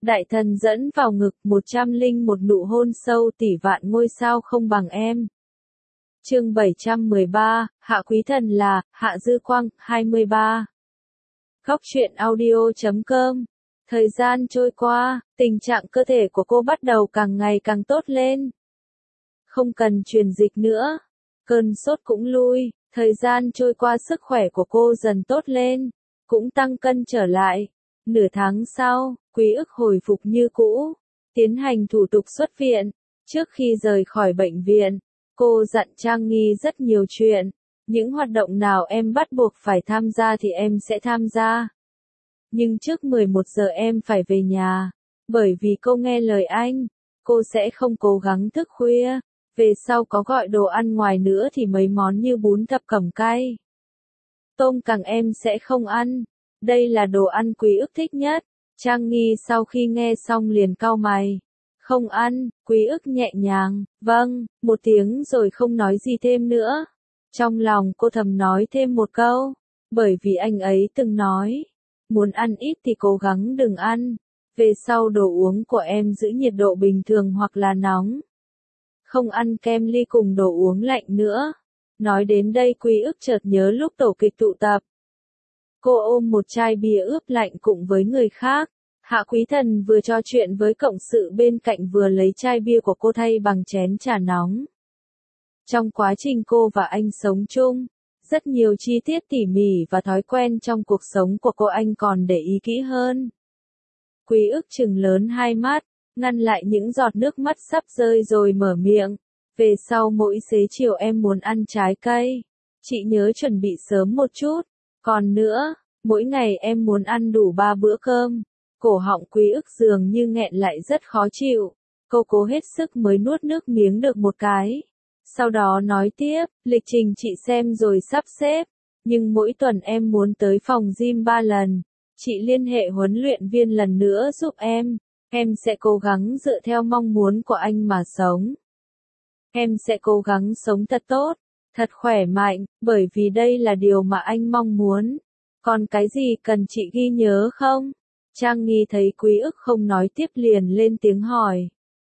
Đại thần dẫn vào ngực 101 nụ hôn sâu tỷ vạn ngôi sao không bằng em. Chương 713, Hạ Quý Thần là, Hạ Dư Quang, 23. Góc truyện audio.com. Thời gian trôi qua, tình trạng cơ thể của cô bắt đầu càng ngày càng tốt lên. Không cần truyền dịch nữa. Cơn sốt cũng lui, thời gian trôi qua sức khỏe của cô dần tốt lên, cũng tăng cân trở lại. Nửa tháng sau, Quý Ức hồi phục như cũ, tiến hành thủ tục xuất viện. Trước khi rời khỏi bệnh viện, cô dặn Trang Nghi rất nhiều chuyện. Những hoạt động nào em bắt buộc phải tham gia thì em sẽ tham gia. Nhưng trước 11 giờ em phải về nhà, bởi vì cô nghe lời anh, cô sẽ không cố gắng thức khuya. Về sau có gọi đồ ăn ngoài nữa thì mấy món như bún thập cẩm cay, tôm càng em sẽ không ăn. Đây là đồ ăn Quý Ức thích nhất. Trang Nghi sau khi nghe xong liền cau mày. Không ăn. Quý Ức nhẹ nhàng, vâng, một tiếng rồi không nói gì thêm nữa. Trong lòng cô thầm nói thêm một câu, bởi vì anh ấy từng nói, muốn ăn ít thì cố gắng đừng ăn. Về sau đồ uống của em giữ nhiệt độ bình thường hoặc là nóng. Không ăn kem ly cùng đồ uống lạnh nữa. Nói đến đây Quý Ức chợt nhớ lúc tổ kịch tụ tập. Cô ôm một chai bia ướp lạnh cùng với người khác. Hạ Quý Thần vừa trò chuyện với cộng sự bên cạnh vừa lấy chai bia của cô thay bằng chén trà nóng. Trong quá trình cô và anh sống chung, rất nhiều chi tiết tỉ mỉ và thói quen trong cuộc sống của cô anh còn để ý kỹ hơn. Quý Ức trừng lớn hai mắt, ngăn lại những giọt nước mắt sắp rơi rồi mở miệng. Về sau mỗi xế chiều em muốn ăn trái cây. Chị nhớ chuẩn bị sớm một chút. Còn nữa, mỗi ngày em muốn ăn đủ 3 bữa cơm. Cổ họng Quý Ức dường như nghẹn lại rất khó chịu. Cô cố hết sức mới nuốt nước miếng được một cái. Sau đó nói tiếp, lịch trình chị xem rồi sắp xếp. Nhưng mỗi tuần em muốn tới phòng gym 3 lần. Chị liên hệ huấn luyện viên lần nữa giúp em. Em sẽ cố gắng dựa theo mong muốn của anh mà sống. Em sẽ cố gắng sống thật tốt, thật khỏe mạnh, bởi vì đây là điều mà anh mong muốn. Còn cái gì cần chị ghi nhớ không? Trang Nghi thấy Quý Ức không nói tiếp liền lên tiếng hỏi.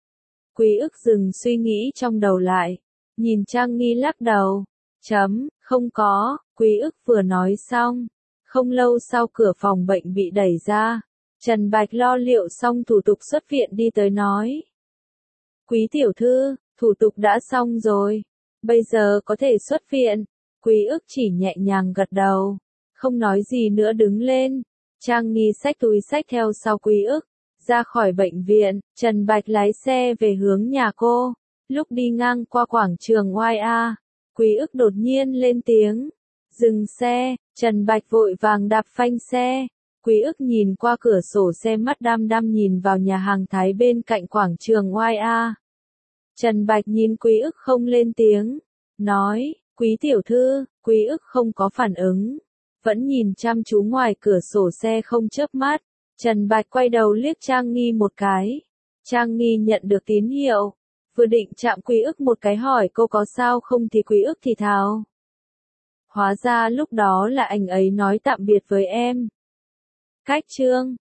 Quý Ức dừng suy nghĩ trong đầu lại, nhìn Trang Nghi lắc đầu. Không có. Quý Ức vừa nói xong. Không lâu sau cửa phòng bệnh bị đẩy ra. Trần Bạch lo liệu xong thủ tục xuất viện đi tới nói. Quý tiểu thư, thủ tục đã xong rồi. Bây giờ có thể xuất viện. Quý Ức chỉ nhẹ nhàng gật đầu. Không nói gì nữa đứng lên. Trang Nghi xách túi xách theo sau Quý Ức. Ra khỏi bệnh viện, Trần Bạch lái xe về hướng nhà cô. Lúc đi ngang qua quảng trường YA, Quý Ức đột nhiên lên tiếng. Dừng xe, Trần Bạch vội vàng đạp phanh xe. Quý Ức nhìn qua cửa sổ xe mắt đăm đăm nhìn vào nhà hàng Thái bên cạnh quảng trường YA. Trần Bạch nhìn Quý Ức không lên tiếng. Nói, Quý tiểu thư. Quý Ức không có phản ứng. Vẫn nhìn chăm chú ngoài cửa sổ xe không chớp mắt. Trần Bạch quay đầu liếc Trang Nghi một cái. Trang Nghi nhận được tín hiệu. Vừa định chạm Quý Ức một cái hỏi cô có sao không thì Quý Ức thì thào. Hóa ra lúc đó là anh ấy nói tạm biệt với em. Cách chương